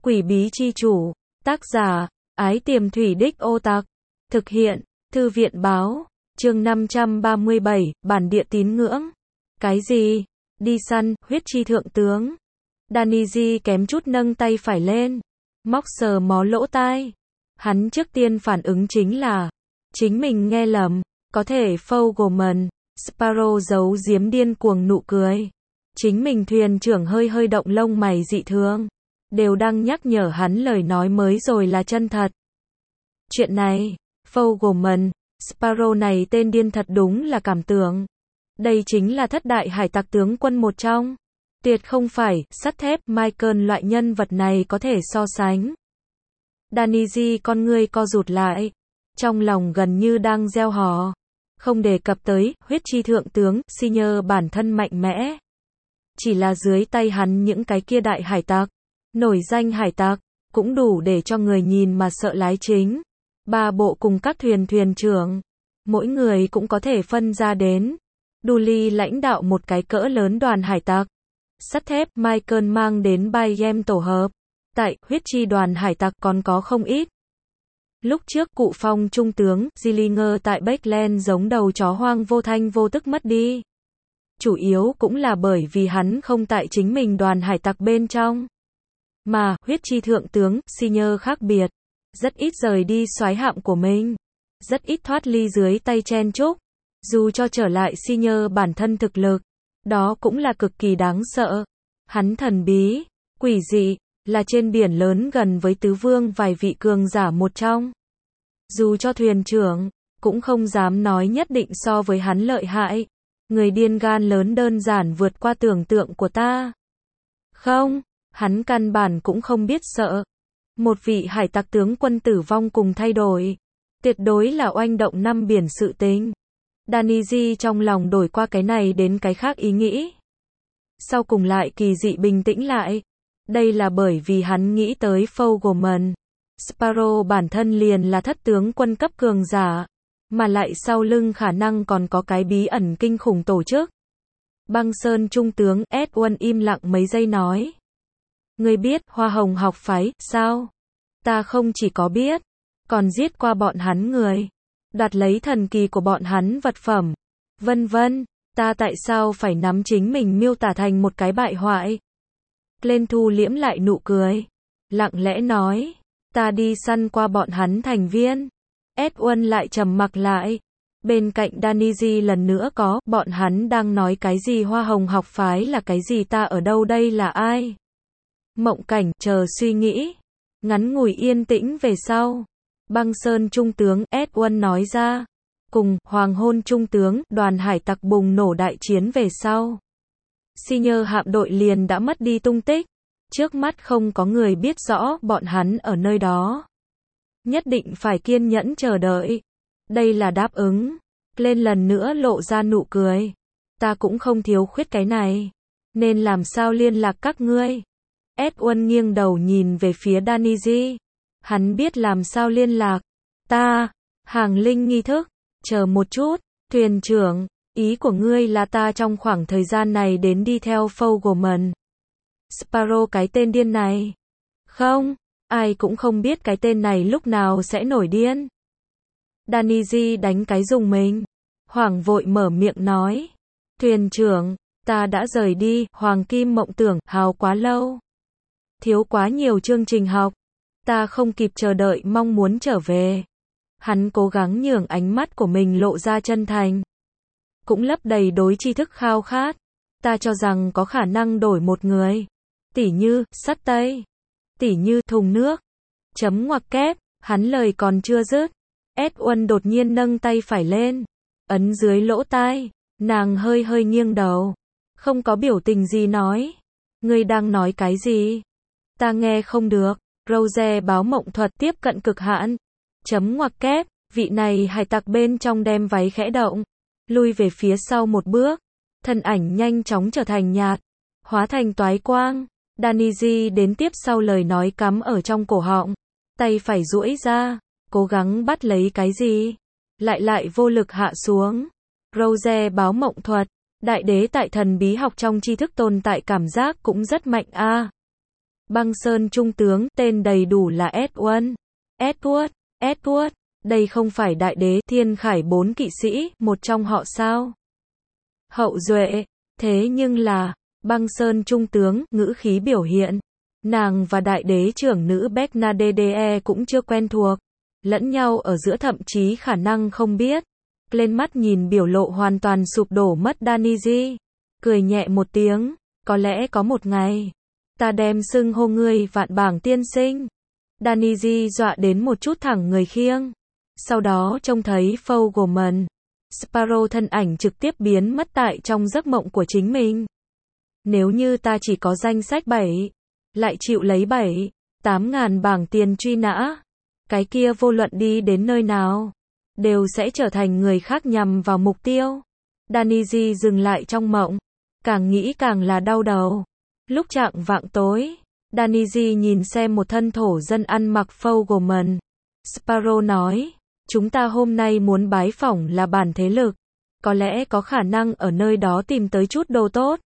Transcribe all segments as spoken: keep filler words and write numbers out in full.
Quỷ bí chi chủ. Tác giả, Ái Tiềm Thủy Đích Ô Tặc. Thực hiện, Thư viện báo. Chương năm trăm ba mươi bảy, bản địa tín ngưỡng. Cái gì? Đi săn, huyết chi thượng tướng. Daniji kém chút nâng tay phải lên, móc sờ mó lỗ tai. Hắn trước tiên phản ứng chính là, chính mình nghe lầm, có thể Fogelman, Sparrow giấu giếm điên cuồng nụ cười. Chính mình thuyền trưởng hơi hơi động lông mày dị thường, đều đang nhắc nhở hắn lời nói mới rồi là chân thật. Chuyện này, Fogelman, Sparrow này tên điên thật đúng là cảm tưởng. Đây chính là thất đại hải tặc tướng quân một trong. Tuyệt không phải, sắt thép, Michael loại nhân vật này có thể so sánh. Daniji con ngươi co rụt lại, trong lòng gần như đang gieo hò. Không đề cập tới, huyết chi thượng tướng, Senior bản thân mạnh mẽ. Chỉ là dưới tay hắn những cái kia đại hải tặc, nổi danh hải tặc, cũng đủ để cho người nhìn mà sợ lái chính. Ba bộ cùng các thuyền thuyền trưởng, mỗi người cũng có thể phân ra đến. Dudley lãnh đạo một cái cỡ lớn đoàn hải tặc. Sắt thép, Michael mang đến Bayem tổ hợp. Tại, huyết chi đoàn hải tặc còn có không ít. Lúc trước cụ phong trung tướng, Gillinger tại Backland giống đầu chó hoang vô thanh vô tức mất đi. Chủ yếu cũng là bởi vì hắn không tại chính mình đoàn hải tặc bên trong. Mà, huyết chi thượng tướng, Senior khác biệt. Rất ít rời đi soái hạm của mình. Rất ít thoát ly dưới tay chen chúc. Dù cho trở lại Senior bản thân thực lực, đó cũng là cực kỳ đáng sợ. Hắn thần bí, quỷ dị, là trên biển lớn gần với tứ vương vài vị cường giả một trong. Dù cho thuyền trưởng, cũng không dám nói nhất định so với hắn lợi hại. Người điên gan lớn đơn giản vượt qua tưởng tượng của ta. Không, hắn căn bản cũng không biết sợ. Một vị hải tặc tướng quân tử vong cùng thay đổi. Tuyệt đối là oanh động năm biển sự tình. Daniji trong lòng đổi qua cái này đến cái khác ý nghĩ. Sau cùng lại kỳ dị bình tĩnh lại. Đây là bởi vì hắn nghĩ tới Fogelman. Sparrow bản thân liền là thất tướng quân cấp cường giả. Mà lại sau lưng khả năng còn có cái bí ẩn kinh khủng tổ chức. Băng Sơn trung tướng Edwin im lặng mấy giây nói. Ngươi biết Hoa Hồng học phái, sao? Ta không chỉ có biết, còn giết qua bọn hắn người. Đoạt lấy thần kỳ của bọn hắn vật phẩm. Vân vân, ta tại sao phải nắm chính mình miêu tả thành một cái bại hoại? Lên thu liễm lại nụ cười. Lặng lẽ nói, ta đi săn qua bọn hắn thành viên. Edwin lại trầm mặc lại. Bên cạnh Daniji lần nữa có, bọn hắn đang nói cái gì Hoa Hồng học phái là cái gì ta ở đâu đây là ai? Mộng cảnh, chờ suy nghĩ. Ngắn ngủi yên tĩnh về sau. Băng Sơn trung tướng, Edwin nói ra. Cùng, Hoàng Hôn trung tướng, đoàn hải tặc bùng nổ đại chiến về sau. Senior hạm đội liền đã mất đi tung tích. Trước mắt không có người biết rõ bọn hắn ở nơi đó. Nhất định phải kiên nhẫn chờ đợi. Đây là đáp ứng. Lên lần nữa lộ ra nụ cười. Ta cũng không thiếu khuyết cái này. Nên làm sao liên lạc các ngươi? Edwin nghiêng đầu nhìn về phía Daniji. Hắn biết làm sao liên lạc. Ta, hàng linh nghi thức. Chờ một chút, thuyền trưởng, ý của ngươi là ta trong khoảng thời gian này đến đi theo Fogelman. Sparrow cái tên điên này. Không, ai cũng không biết cái tên này lúc nào sẽ nổi điên. Daniji đánh cái dùng mình. Hoàng vội mở miệng nói. Thuyền trưởng, ta đã rời đi, Hoàng Kim mộng tưởng, hào quá lâu. Thiếu quá nhiều chương trình học. Ta không kịp chờ đợi mong muốn trở về. Hắn cố gắng nhường ánh mắt của mình lộ ra chân thành. Cũng lấp đầy đối tri thức khao khát. Ta cho rằng có khả năng đổi một người. Tỉ như, sắt tây. Tỉ như, thùng nước. Chấm ngoặc kép, hắn lời còn chưa dứt. Edwin đột nhiên nâng tay phải lên. Ấn dưới lỗ tai. Nàng hơi hơi nghiêng đầu. Không có biểu tình gì nói. Ngươi đang nói cái gì? Ta nghe không được. Rose báo mộng thuật tiếp cận cực hạn. Chấm ngoặc kép, vị này hải tặc bên trong đem váy khẽ động. Lui về phía sau một bước. Thân ảnh nhanh chóng trở thành nhạt. Hóa thành toái quang. Daniji đến tiếp sau lời nói cắm ở trong cổ họng. Tay phải duỗi ra. Cố gắng bắt lấy cái gì. Lại lại vô lực hạ xuống. Rose báo mộng thuật. Đại đế tại thần bí học trong tri thức tồn tại cảm giác cũng rất mạnh a. Băng Sơn Trung tướng, tên đầy đủ là Edward. Edward, Edward, đây không phải đại đế Thiên Khải bốn kỵ sĩ, một trong họ sao? Hậu duệ, thế nhưng là, Băng Sơn Trung tướng, ngữ khí biểu hiện. Nàng và đại đế trưởng nữ Bernadette cũng chưa quen thuộc. Lẫn nhau ở giữa thậm chí khả năng không biết. Lên mắt nhìn biểu lộ hoàn toàn sụp đổ mất Daniji. Cười nhẹ một tiếng, có lẽ có một ngày. Ta đem xưng hô ngươi vạn bảng tiên sinh. Daniji dọa đến một chút thẳng người khiêng. Sau đó trông thấy Fogelman. Sparrow thân ảnh trực tiếp biến mất tại trong giấc mộng của chính mình. Nếu như ta chỉ có danh sách bảy, lại chịu lấy bảy, tám ngàn bảng tiền truy nã, cái kia vô luận đi đến nơi nào, đều sẽ trở thành người khác nhằm vào mục tiêu. Daniji dừng lại trong mộng, càng nghĩ càng là đau đầu. Lúc chạng vạng tối, Daniji nhìn xem một thân thổ dân ăn mặc Fogelman. Sparrow nói, chúng ta hôm nay muốn bái phỏng là bản thế lực, có lẽ có khả năng ở nơi đó tìm tới chút đồ tốt.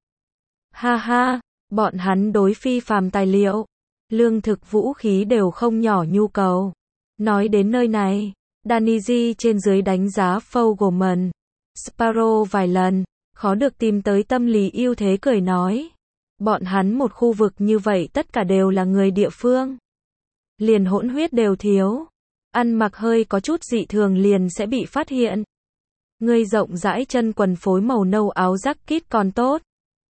Ha ha, bọn hắn đối phi phàm tài liệu, lương thực vũ khí đều không nhỏ nhu cầu. Nói đến nơi này, Daniji trên dưới đánh giá Fogelman. Sparrow vài lần, khó được tìm tới tâm lý ưu thế cười nói. Bọn hắn một khu vực như vậy tất cả đều là người địa phương. Liền hỗn huyết đều thiếu. Ăn mặc hơi có chút dị thường liền sẽ bị phát hiện. Ngươi rộng rãi chân quần phối màu nâu áo jacket còn tốt.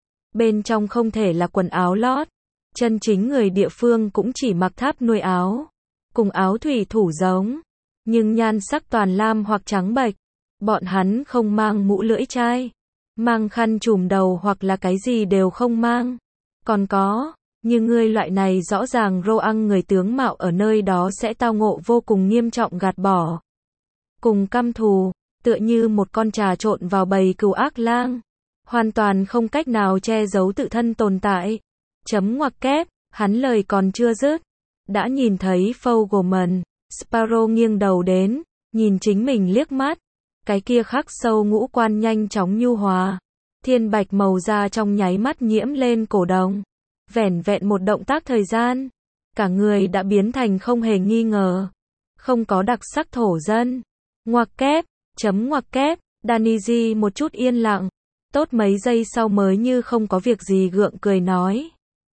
Bên trong không thể là quần áo lót. Chân chính người địa phương cũng chỉ mặc tháp nuôi áo. Cùng áo thủy thủ giống. Nhưng nhan sắc toàn lam hoặc trắng bệch. Bọn hắn không mang mũ lưỡi chai. Mang khăn trùm đầu hoặc là cái gì đều không mang. Còn có, như ngươi loại này rõ ràng Roang người tướng mạo ở nơi đó sẽ tao ngộ vô cùng nghiêm trọng gạt bỏ. Cùng căm thù, tựa như một con trà trộn vào bầy cừu ác lang. Hoàn toàn không cách nào che giấu tự thân tồn tại. Chấm ngoặc kép, hắn lời còn chưa dứt. Đã nhìn thấy Fogelman. Sparrow nghiêng đầu đến, nhìn chính mình liếc mắt. Cái kia khắc sâu ngũ quan nhanh chóng nhu hòa. Thiên bạch màu da trong nháy mắt nhiễm lên cổ đồng. Vẻn vẹn một động tác thời gian. Cả người đã biến thành không hề nghi ngờ. Không có đặc sắc thổ dân. Ngoặc kép, chấm ngoặc kép, Daniji một chút yên lặng. Tốt mấy giây sau mới như không có việc gì gượng cười nói.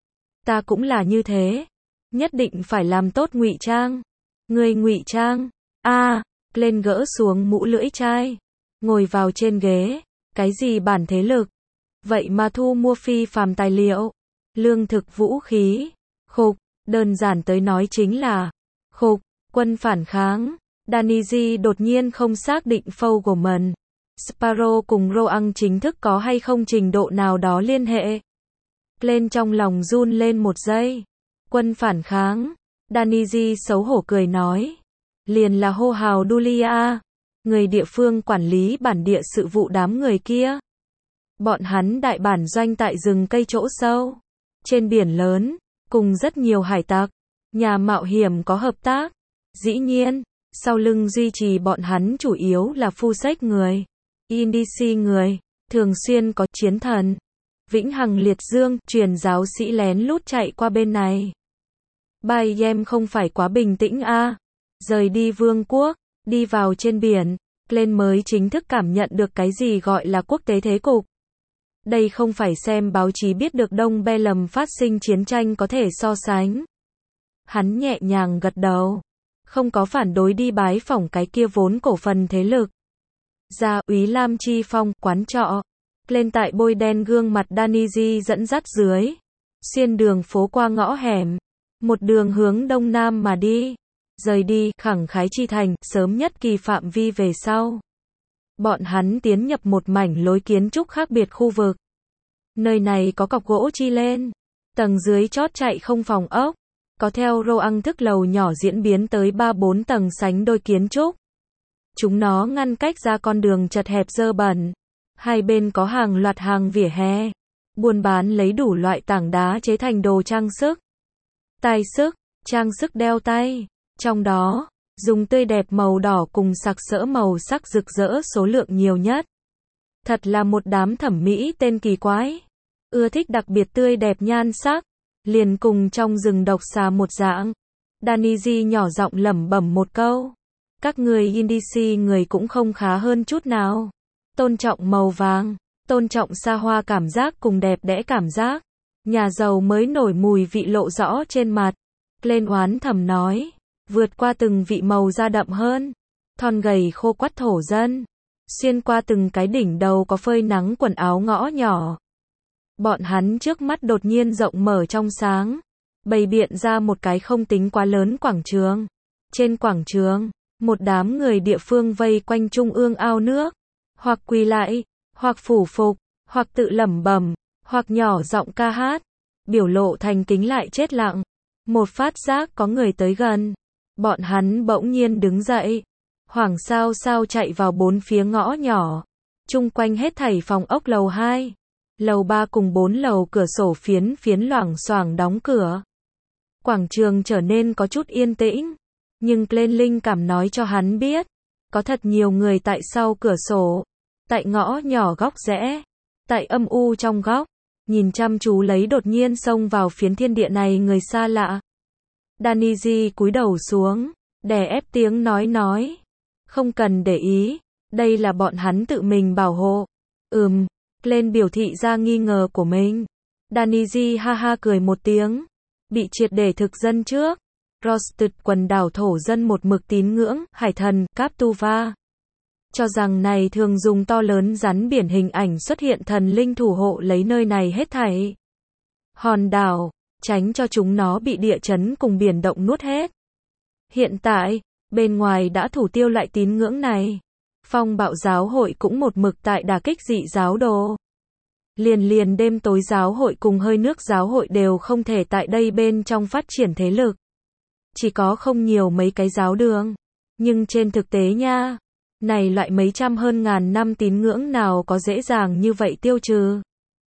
Ta cũng là như thế. Nhất định phải làm tốt ngụy trang. Người ngụy trang. A, lên gỡ xuống mũ lưỡi chai. Ngồi vào trên ghế. Cái gì bản thế lực? Vậy mà thu mua phi phàm tài liệu. Lương thực vũ khí. Khục, đơn giản tới nói chính là. Khục, quân phản kháng. Daniji đột nhiên không xác định Fogelman. Sparrow cùng Roang chính thức có hay không trình độ nào đó liên hệ. Lên trong lòng run lên một giây. Quân phản kháng. Daniji xấu hổ cười nói. Liền là hô hào Dulia. Người địa phương quản lý bản địa sự vụ đám người kia. Bọn hắn đại bản doanh tại rừng cây chỗ sâu. Trên biển lớn. Cùng rất nhiều hải tặc. Nhà mạo hiểm có hợp tác. Dĩ nhiên, sau lưng duy trì bọn hắn chủ yếu là phu sách người. Indici người. Thường xuyên có chiến thần. Vĩnh Hằng Liệt Dương, truyền giáo sĩ lén lút chạy qua bên này. Bài em không phải quá bình tĩnh a à. Rời đi vương quốc, đi vào trên biển, lên mới chính thức cảm nhận được cái gì gọi là quốc tế thế cục. Đây không phải xem báo chí biết được Đông Be lầm phát sinh chiến tranh có thể so sánh. Hắn nhẹ nhàng gật đầu. Không có phản đối đi bái phỏng cái kia vốn cổ phần thế lực. Gia úy Lam Chi Phong, quán trọ. Lên tại bôi đen gương mặt Daniji dẫn dắt dưới. Xuyên đường phố qua ngõ hẻm. Một đường hướng đông nam mà đi. Rời đi, khẳng khái chi thành, sớm nhất kỳ phạm vi về sau. Bọn hắn tiến nhập một mảnh lối kiến trúc khác biệt khu vực. Nơi này có cọc gỗ chi lên. Tầng dưới chót chạy không phòng ốc. Có theo Roang thức lầu nhỏ diễn biến tới ba bốn tầng sánh đôi kiến trúc. Chúng nó ngăn cách ra con đường chật hẹp dơ bẩn. Hai bên có hàng loạt hàng vỉa hè. Buôn bán lấy đủ loại tảng đá chế thành đồ trang sức. Tai sức, trang sức đeo tay. Trong đó, dùng tươi đẹp màu đỏ cùng sặc sỡ màu sắc rực rỡ số lượng nhiều nhất. Thật là một đám thẩm mỹ tên kỳ quái. Ưa thích đặc biệt tươi đẹp nhan sắc. liền cùng trong rừng độc xà một dạng. Daniji nhỏ giọng lẩm bẩm một câu. Các người Indici người cũng không khá hơn chút nào. Tôn trọng màu vàng, tôn trọng xa hoa cảm giác cùng đẹp đẽ cảm giác. Nhà giàu mới nổi mùi vị lộ rõ trên mặt. Glenn oán thầm nói. Vượt qua từng vị màu da đậm hơn. Thon gầy khô quắt thổ dân. Xuyên qua từng cái đỉnh đầu có phơi nắng quần áo ngõ nhỏ. Bọn hắn trước mắt đột nhiên rộng mở trong sáng. Bày biện ra một cái không tính quá lớn quảng trường. Trên quảng trường, một đám người địa phương vây quanh trung ương ao nước. Hoặc quỳ lại, hoặc phủ phục, hoặc tự lẩm bẩm, hoặc nhỏ giọng ca hát. Biểu lộ thành kính lại chết lặng. Một phát giác có người tới gần. Bọn hắn bỗng nhiên đứng dậy. Hoảng sao sao chạy vào bốn phía ngõ nhỏ. Chung quanh hết thảy phòng ốc lầu hai. Lầu ba cùng bốn lầu cửa sổ phiến phiến loảng xoảng đóng cửa. Quảng trường trở nên có chút yên tĩnh. Nhưng Glenn linh cảm nói cho hắn biết. Có thật nhiều người tại sau cửa sổ. Tại ngõ nhỏ góc rẽ. Tại âm u trong góc. Nhìn chăm chú lấy đột nhiên xông vào phiến thiên địa này người xa lạ. Daniji cúi đầu xuống. Đè ép tiếng nói nói. Không cần để ý. Đây là bọn hắn tự mình bảo hộ. Ừm. Glenn biểu thị ra nghi ngờ của mình. Daniji ha ha cười một tiếng. Bị triệt để thực dân trước. Rosted quần đảo thổ dân một mực tín ngưỡng, hải thần, Captuva. Cho rằng này thường dùng to lớn rắn biển hình ảnh xuất hiện thần linh thủ hộ lấy nơi này hết thảy. Hòn đảo, tránh cho chúng nó bị địa chấn cùng biển động nuốt hết. Hiện tại, bên ngoài đã thủ tiêu lại tín ngưỡng này. Phong bạo giáo hội cũng một mực tại đả kích dị giáo đồ. Liền liền đêm tối giáo hội cùng hơi nước giáo hội đều không thể tại đây bên trong phát triển thế lực. Chỉ có không nhiều mấy cái giáo đường. Nhưng trên thực tế nha, này loại mấy trăm hơn ngàn năm tín ngưỡng nào có dễ dàng như vậy tiêu trừ.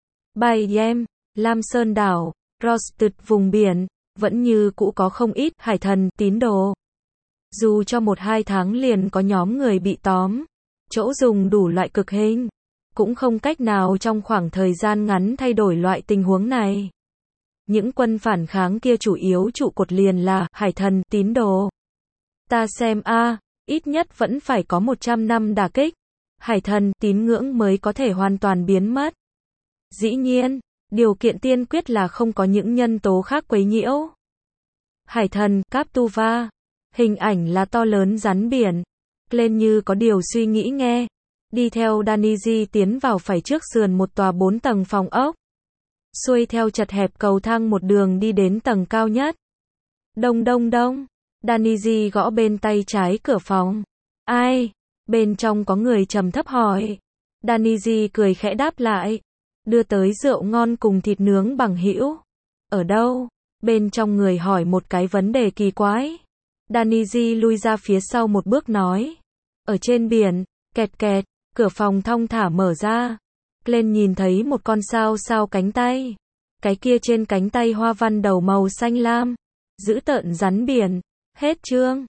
Bayem, Lam Sơn đảo, Rosted vùng biển, vẫn như cũ có không ít hải thần tín đồ. Dù cho một hai tháng liền có nhóm người bị tóm, chỗ dùng đủ loại cực hình, cũng không cách nào trong khoảng thời gian ngắn thay đổi loại tình huống này. Những quân phản kháng kia chủ yếu trụ cột liền là hải thần tín đồ. Ta xem a, à, ít nhất vẫn phải có một trăm năm đả kích, hải thần tín ngưỡng mới có thể hoàn toàn biến mất. Dĩ nhiên, điều kiện tiên quyết là không có những nhân tố khác quấy nhiễu. Hải thần Captuva, hình ảnh là to lớn rắn biển. Glenn như có điều suy nghĩ nghe, đi theo Daniji tiến vào phải trước sườn một tòa bốn tầng phòng ốc. Xuôi theo chật hẹp cầu thang một đường đi đến tầng cao nhất. Đông đông đông, Daniji gõ bên tay trái cửa phòng. Ai? Bên trong có người trầm thấp hỏi. Daniji cười khẽ đáp lại. Đưa tới rượu ngon cùng thịt nướng bằng hữu. Ở đâu? Bên trong người hỏi một cái vấn đề kỳ quái. Daniji lui ra phía sau một bước nói. Ở trên biển, kẹt kẹt, cửa phòng thong thả mở ra. Glenn nhìn thấy một con sao sao cánh tay. Cái kia trên cánh tay hoa văn đầu màu xanh lam. Dữ tợn rắn biển. Hết chương.